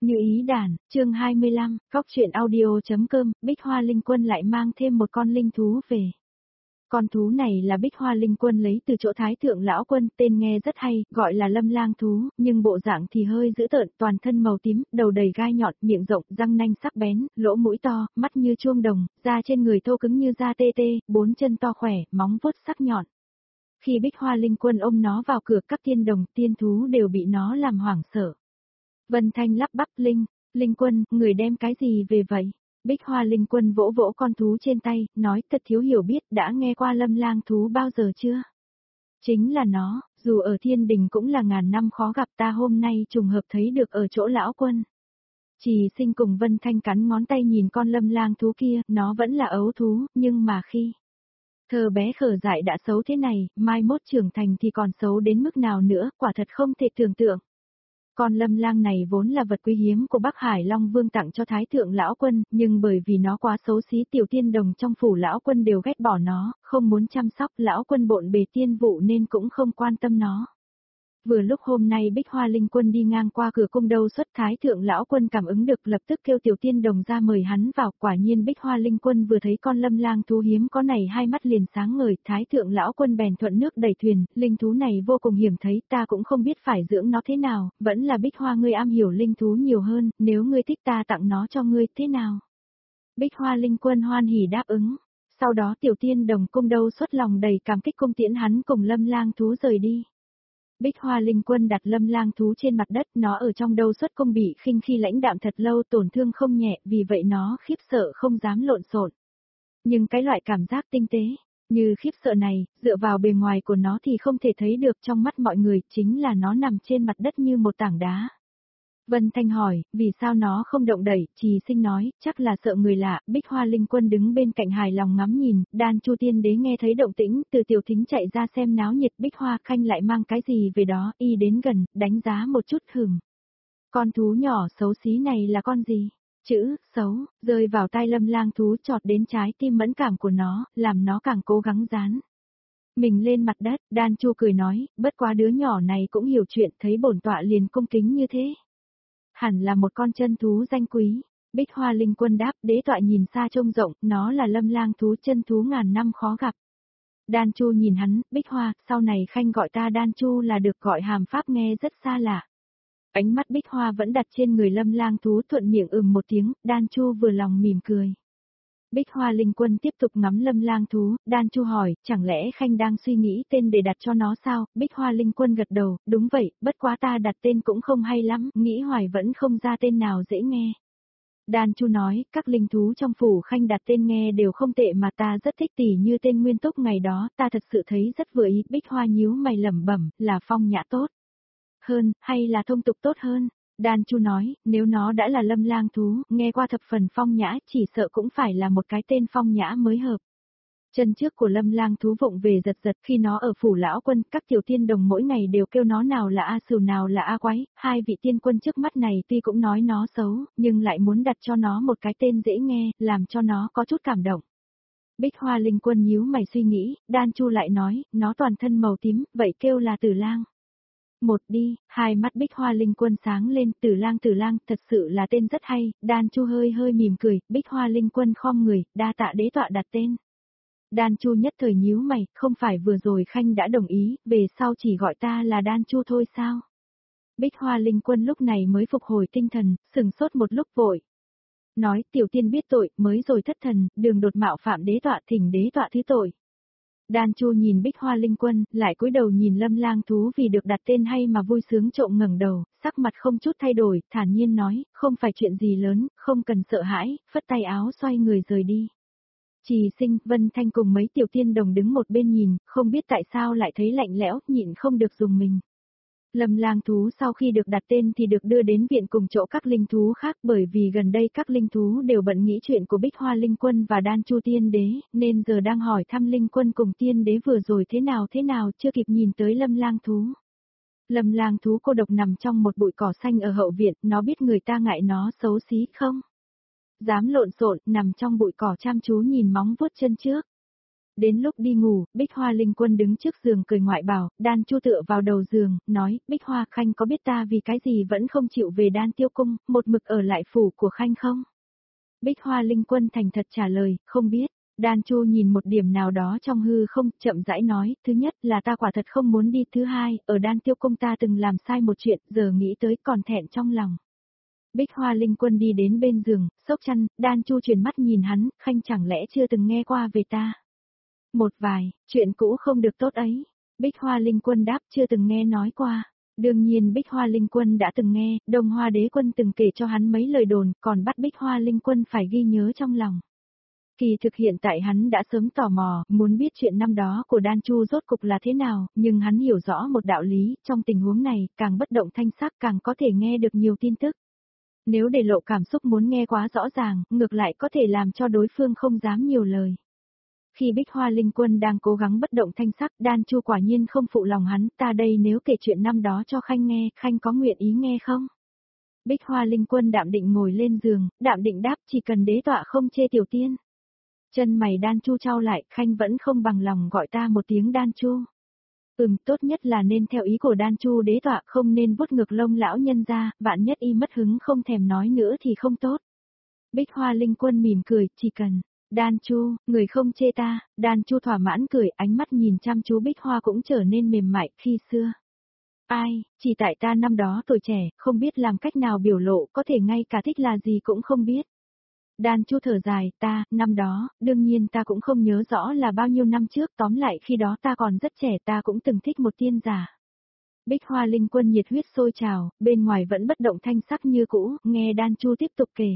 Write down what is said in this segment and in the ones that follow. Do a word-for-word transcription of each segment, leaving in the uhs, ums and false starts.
Như ý đàn, chương hai mươi lăm, Cóc truyện audio.com, Bích Hoa Linh Quân lại mang thêm một con linh thú về. Con thú này là Bích Hoa Linh Quân lấy từ chỗ Thái Thượng Lão Quân, tên nghe rất hay, gọi là lâm lang thú, nhưng bộ dạng thì hơi dữ tợn, toàn thân màu tím, đầu đầy gai nhọn, miệng rộng, răng nanh sắc bén, lỗ mũi to, mắt như chuông đồng, da trên người thô cứng như da tê tê, bốn chân to khỏe, móng vuốt sắc nhọn. Khi Bích Hoa Linh Quân ôm nó vào cửa, các tiên đồng, tiên thú đều bị nó làm hoảng sợ. Vân Thanh lắp bắp, Linh, Linh Quân, người đem cái gì về vậy? Bích Hoa Linh Quân vỗ vỗ con thú trên tay, nói thật thiếu hiểu biết, đã nghe qua lâm lang thú bao giờ chưa? Chính là nó, dù ở thiên đình cũng là ngàn năm khó gặp, ta hôm nay trùng hợp thấy được ở chỗ lão quân. Trì Sinh cùng Vân Thanh cắn ngón tay nhìn con lâm lang thú kia, nó vẫn là ấu thú, nhưng mà khi thơ bé khờ dại đã xấu thế này, mai mốt trưởng thành thì còn xấu đến mức nào nữa, quả thật không thể tưởng tượng. Con lâm lang này vốn là vật quý hiếm của Bắc Hải Long Vương tặng cho Thái Thượng Lão Quân, nhưng bởi vì nó quá xấu xí, tiểu tiên đồng trong phủ Lão Quân đều ghét bỏ nó, không muốn chăm sóc, Lão Quân bộn bề tiên vụ nên cũng không quan tâm nó. Vừa lúc hôm nay Bích Hoa Linh Quân đi ngang qua cửa cung đâu xuất, Thái Thượng Lão Quân cảm ứng được, lập tức kêu tiểu tiên đồng ra mời hắn vào. Quả nhiên Bích Hoa Linh Quân vừa thấy con lâm lang thú hiếm có này, hai mắt liền sáng ngời. Thái Thượng Lão Quân bèn thuận nước đẩy thuyền, linh thú này vô cùng hiểm thấy, ta cũng không biết phải dưỡng nó thế nào, vẫn là Bích Hoa ngươi am hiểu linh thú nhiều hơn, nếu ngươi thích ta tặng nó cho ngươi, thế nào? Bích Hoa Linh Quân hoan hỉ đáp ứng. Sau đó tiểu tiên đồng cung đâu xuất lòng đầy cảm kích cung tiễn hắn cùng lâm lang thú rời đi. Bích Hoa Linh Quân đặt lâm lang thú trên mặt đất, nó ở trong đâu xuất cung bị khinh khi lãnh đạm thật lâu, tổn thương không nhẹ, vì vậy nó khiếp sợ không dám lộn xộn. Nhưng cái loại cảm giác tinh tế, như khiếp sợ này, dựa vào bề ngoài của nó thì không thể thấy được, trong mắt mọi người, chính là nó nằm trên mặt đất như một tảng đá. Vân Thanh hỏi, vì sao nó không động đẩy, Trì Sinh nói, chắc là sợ người lạ. Bích Hoa Linh Quân đứng bên cạnh hài lòng ngắm nhìn, Đan Chu Tiên Đế nghe thấy động tĩnh, từ tiểu thính chạy ra xem náo nhiệt. Bích Hoa Khanh lại mang cái gì về đó, y đến gần, đánh giá một chút hửng. Con thú nhỏ xấu xí này là con gì? Chữ, xấu, rơi vào tai lâm lang thú chọt đến trái tim mẫn cảm của nó, làm nó càng cố gắng dán mình lên mặt đất. Đan Chu cười nói, bất quá đứa nhỏ này cũng hiểu chuyện, thấy bổn tọa liền cung kính như thế. Hẳn là một con chân thú danh quý. Bích Hoa Linh Quân đáp, đế tọa nhìn xa trông rộng, nó là lâm lang thú, chân thú ngàn năm khó gặp. Đan Chu nhìn hắn, Bích Hoa, sau này Khanh gọi ta Đan Chu là được, gọi hàm pháp nghe rất xa lạ. Ánh mắt Bích Hoa vẫn đặt trên người lâm lang thú, thuận miệng ừm một tiếng, Đan Chu vừa lòng mỉm cười. Bích Hoa Linh Quân tiếp tục ngắm lâm lang thú, Đan Chu hỏi, chẳng lẽ Khanh đang suy nghĩ tên để đặt cho nó sao? Bích Hoa Linh Quân gật đầu, đúng vậy, bất quá ta đặt tên cũng không hay lắm, nghĩ hoài vẫn không ra tên nào dễ nghe. Đan Chu nói, các linh thú trong phủ Khanh đặt tên nghe đều không tệ mà ta rất thích, tỉ như tên Nguyên Túc ngày đó, ta thật sự thấy rất vừa ý. Bích Hoa nhíu mày lẩm bẩm, là phong nhã tốt hơn, hay là thông tục tốt hơn? Đan Chu nói, nếu nó đã là lâm lang thú, nghe qua thập phần phong nhã, chỉ sợ cũng phải là một cái tên phong nhã mới hợp. Chân trước của lâm lang thú vụng về giật giật, khi nó ở phủ Lão Quân, các tiểu tiên đồng mỗi ngày đều kêu nó nào là A Sửu nào là A Quái. Hai vị tiên quân trước mắt này tuy cũng nói nó xấu, nhưng lại muốn đặt cho nó một cái tên dễ nghe, làm cho nó có chút cảm động. Bích Hoa Linh Quân nhíu mày suy nghĩ, Đan Chu lại nói, nó toàn thân màu tím, vậy kêu là Tử Lang. Một đi, hai mắt Bích Hoa Linh Quân sáng lên, Tử Lang Tử Lang, thật sự là tên rất hay. Đan Chu hơi hơi mỉm cười, Bích Hoa Linh Quân khom người, đa tạ đế tọa đặt tên. Đan Chu nhất thời nhíu mày, không phải vừa rồi Khanh đã đồng ý, về sau chỉ gọi ta là Đan Chu thôi sao? Bích Hoa Linh Quân lúc này mới phục hồi tinh thần, sừng sốt một lúc vội. Nói, tiểu tiên biết tội, mới rồi thất thần, đường đột mạo phạm đế tọa, thỉnh đế tọa thứ tội. Đan Chu nhìn Bích Hoa Linh Quân, lại cúi đầu nhìn lâm lang thú vì được đặt tên hay mà vui sướng trộm ngẩng đầu, sắc mặt không chút thay đổi, thản nhiên nói, không phải chuyện gì lớn, không cần sợ hãi, phất tay áo xoay người rời đi. Trì Sinh, Vân Thanh cùng mấy tiểu tiên đồng đứng một bên nhìn, không biết tại sao lại thấy lạnh lẽo, nhịn không được dùng mình. Lâm lang thú sau khi được đặt tên thì được đưa đến viện cùng chỗ các linh thú khác, bởi vì gần đây các linh thú đều bận nghĩ chuyện của Bích Hoa Linh Quân và Đan Chu Tiên Đế, nên giờ đang hỏi thăm Linh Quân cùng Tiên Đế vừa rồi thế nào thế nào, chưa kịp nhìn tới lâm lang thú. Lâm lang thú cô độc nằm trong một bụi cỏ xanh ở hậu viện, nó biết người ta ngại nó xấu xí không dám lộn xộn, nằm trong bụi cỏ chăm chú nhìn móng vuốt chân trước. Đến lúc đi ngủ, Bích Hoa Linh Quân đứng trước giường cười ngoại bảo, Đan Chu tựa vào đầu giường, nói, Bích Hoa Khanh có biết ta vì cái gì vẫn không chịu về Đan Tiêu Cung, một mực ở lại phủ của Khanh không? Bích Hoa Linh Quân thành thật trả lời, không biết. Đan Chu nhìn một điểm nào đó trong hư không, chậm rãi nói, thứ nhất là ta quả thật không muốn đi, thứ hai, ở Đan Tiêu Cung ta từng làm sai một chuyện, giờ nghĩ tới còn thẹn trong lòng. Bích Hoa Linh Quân đi đến bên giường, xốc chăn, Đan Chu chuyển mắt nhìn hắn, Khanh chẳng lẽ chưa từng nghe qua về ta? Một vài, chuyện cũ không được tốt ấy. Bích Hoa Linh Quân đáp chưa từng nghe nói qua. Đương nhiên Bích Hoa Linh Quân đã từng nghe, Đông Hoa Đế Quân từng kể cho hắn mấy lời đồn, còn bắt Bích Hoa Linh Quân phải ghi nhớ trong lòng. Kỳ thực hiện tại hắn đã sớm tò mò, muốn biết chuyện năm đó của Đan Chu rốt cục là thế nào, nhưng hắn hiểu rõ một đạo lý, trong tình huống này, càng bất động thanh sắc càng có thể nghe được nhiều tin tức. Nếu để lộ cảm xúc muốn nghe quá rõ ràng, ngược lại có thể làm cho đối phương không dám nhiều lời. Khi Bích Hoa Linh Quân đang cố gắng bất động thanh sắc, Đan Chu quả nhiên không phụ lòng hắn, ta đây nếu kể chuyện năm đó cho Khanh nghe, Khanh có nguyện ý nghe không? Bích Hoa Linh Quân đạm định ngồi lên giường, đạm định đáp chỉ cần đế tọa không chê tiểu tiên. Chân mày Đan Chu trao lại, Khanh vẫn không bằng lòng gọi ta một tiếng Đan Chu. Ừm, tốt nhất là nên theo ý của Đan Chu đế tọa, không nên vuốt ngược lông lão nhân ra, vạn nhất y mất hứng không thèm nói nữa thì không tốt. Bích Hoa Linh Quân mỉm cười, chỉ cần, Đan Chu, người không chê ta, Đan Chu thỏa mãn cười, ánh mắt nhìn chăm chú Bích Hoa cũng trở nên mềm mại khi xưa. Ai, chỉ tại ta năm đó tuổi trẻ, không biết làm cách nào biểu lộ, có thể ngay cả thích là gì cũng không biết. Đan Chu thở dài, ta, năm đó, đương nhiên ta cũng không nhớ rõ là bao nhiêu năm trước, tóm lại khi đó ta còn rất trẻ, ta cũng từng thích một tiên giả. Bích Hoa Linh Quân nhiệt huyết sôi trào, bên ngoài vẫn bất động thanh sắc như cũ, nghe Đan Chu tiếp tục kể.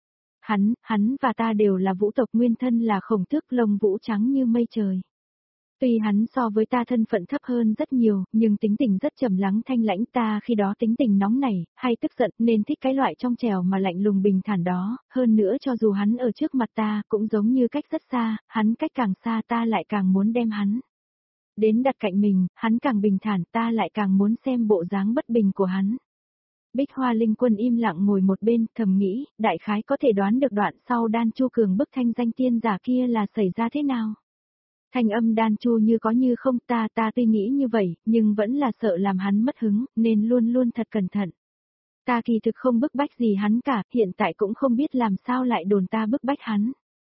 Hắn, hắn và ta đều là vũ tộc, nguyên thân là Khổng Tước, lông vũ trắng như mây trời. Tuy hắn so với ta thân phận thấp hơn rất nhiều, nhưng tính tình rất trầm lắng thanh lãnh, ta khi đó tính tình nóng nảy, hay tức giận nên thích cái loại trong trẻo mà lạnh lùng bình thản đó, hơn nữa cho dù hắn ở trước mặt ta cũng giống như cách rất xa, hắn cách càng xa ta lại càng muốn đem hắn đến đặt cạnh mình, hắn càng bình thản ta lại càng muốn xem bộ dáng bất bình của hắn. Bích Hoa Linh Quân im lặng ngồi một bên, thầm nghĩ, đại khái có thể đoán được đoạn sau Đan Chu cường bức thanh danh tiên giả kia là xảy ra thế nào. Thanh âm Đan Chu như có như không, ta ta tuy nghĩ như vậy, nhưng vẫn là sợ làm hắn mất hứng, nên luôn luôn thật cẩn thận. Ta kỳ thực không bức bách gì hắn cả, hiện tại cũng không biết làm sao lại đồn ta bức bách hắn.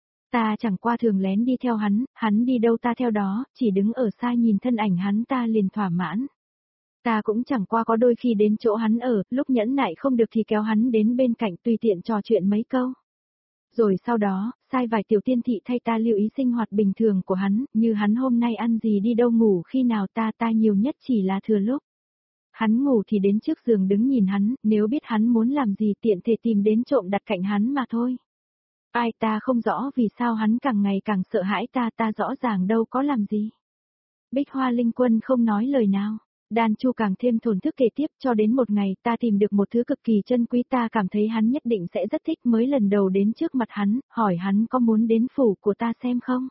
Ta chẳng qua thường lén đi theo hắn, hắn đi đâu ta theo đó, chỉ đứng ở xa nhìn thân ảnh hắn ta liền thỏa mãn. Ta cũng chẳng qua có đôi khi đến chỗ hắn ở, lúc nhẫn nại không được thì kéo hắn đến bên cạnh tùy tiện trò chuyện mấy câu. Rồi sau đó, sai vài tiểu tiên thị thay ta lưu ý sinh hoạt bình thường của hắn, như hắn hôm nay ăn gì đi đâu ngủ khi nào ta ta nhiều nhất chỉ là thừa lúc. Hắn ngủ thì đến trước giường đứng nhìn hắn, nếu biết hắn muốn làm gì tiện thể tìm đến trộm đặt cạnh hắn mà thôi. Ai ta không rõ vì sao hắn càng ngày càng sợ hãi ta, ta rõ ràng đâu có làm gì. Bích Hoa Linh Quân không nói lời nào. Đan Chu càng thêm thổn thức kể tiếp cho đến một ngày ta tìm được một thứ cực kỳ chân quý ta cảm thấy hắn nhất định sẽ rất thích mới lần đầu đến trước mặt hắn, hỏi hắn có muốn đến phủ của ta xem không?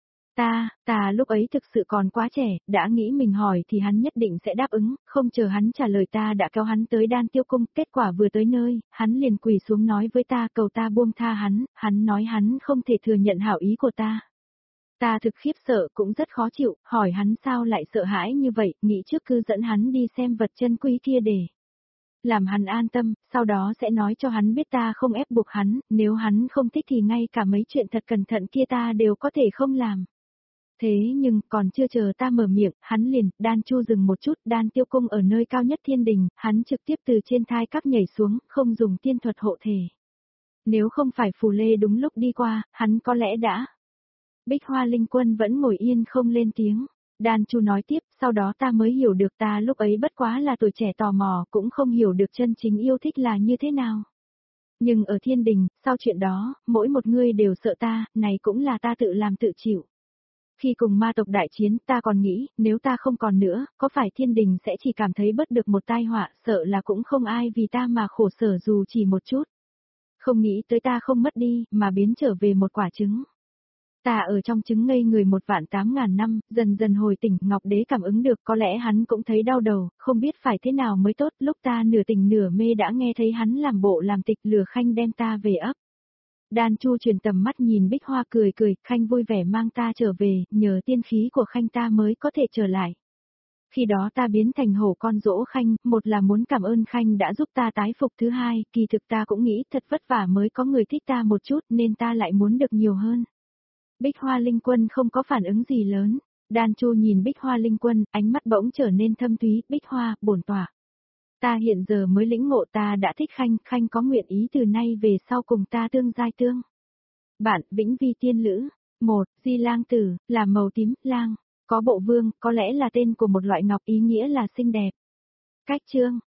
Ta, ta lúc ấy thực sự còn quá trẻ, đã nghĩ mình hỏi thì hắn nhất định sẽ đáp ứng, không chờ hắn trả lời ta đã kéo hắn tới Đan Tiêu Cung, kết quả vừa tới nơi, hắn liền quỳ xuống nói với ta cầu ta buông tha hắn, hắn nói hắn không thể thừa nhận hảo ý của ta. Ta thực khiếp sợ cũng rất khó chịu, hỏi hắn sao lại sợ hãi như vậy, nghĩ trước cứ dẫn hắn đi xem vật chân quý kia để làm hắn an tâm, sau đó sẽ nói cho hắn biết ta không ép buộc hắn, nếu hắn không thích thì ngay cả mấy chuyện thật cẩn thận kia ta đều có thể không làm. Thế nhưng, còn chưa chờ ta mở miệng, hắn liền, Đan Chu dừng một chút, Đan Tiêu Cung ở nơi cao nhất thiên đình, hắn trực tiếp từ trên thai cắp nhảy xuống, không dùng tiên thuật hộ thể. Nếu không phải Phù Lê đúng lúc đi qua, hắn có lẽ đã. Bích Hoa Linh Quân vẫn ngồi yên không lên tiếng. Đan Chu nói tiếp, sau đó ta mới hiểu được ta lúc ấy bất quá là tuổi trẻ tò mò, cũng không hiểu được chân chính yêu thích là như thế nào. Nhưng ở thiên đình, sau chuyện đó, mỗi một người đều sợ ta, này cũng là ta tự làm tự chịu. Khi cùng ma tộc đại chiến, ta còn nghĩ, nếu ta không còn nữa, có phải thiên đình sẽ chỉ cảm thấy bớt được một tai họa, sợ là cũng không ai vì ta mà khổ sở dù chỉ một chút. Không nghĩ tới ta không mất đi, mà biến trở về một quả trứng. Ta ở trong trứng ngây người một vạn tám ngàn năm, dần dần hồi tỉnh, Ngọc Đế cảm ứng được, có lẽ hắn cũng thấy đau đầu, không biết phải thế nào mới tốt, lúc ta nửa tỉnh nửa mê đã nghe thấy hắn làm bộ làm tịch lừa Khanh đem ta về ấp. Đan Chu chuyển tầm mắt nhìn Bích Hoa cười cười, Khanh vui vẻ mang ta trở về, nhờ tiên khí của Khanh ta mới có thể trở lại. Khi đó ta biến thành hổ con dỗ Khanh, một là muốn cảm ơn Khanh đã giúp ta tái phục, thứ hai, kỳ thực ta cũng nghĩ thật vất vả mới có người thích ta một chút nên ta lại muốn được nhiều hơn. Bích Hoa Linh Quân không có phản ứng gì lớn. Đan Chu nhìn Bích Hoa Linh Quân, ánh mắt bỗng trở nên thâm thúy, Bích Hoa, bổn tọa. Ta hiện giờ mới lĩnh ngộ ta đã thích Khanh, Khanh có nguyện ý từ nay về sau cùng ta tương giai tương. Bạn, Vĩnh Vi Tiên Lữ. Một, Di Lang Tử, là màu tím, lang. Có bộ vương, có lẽ là tên của một loại ngọc, ý nghĩa là xinh đẹp. Cách chương.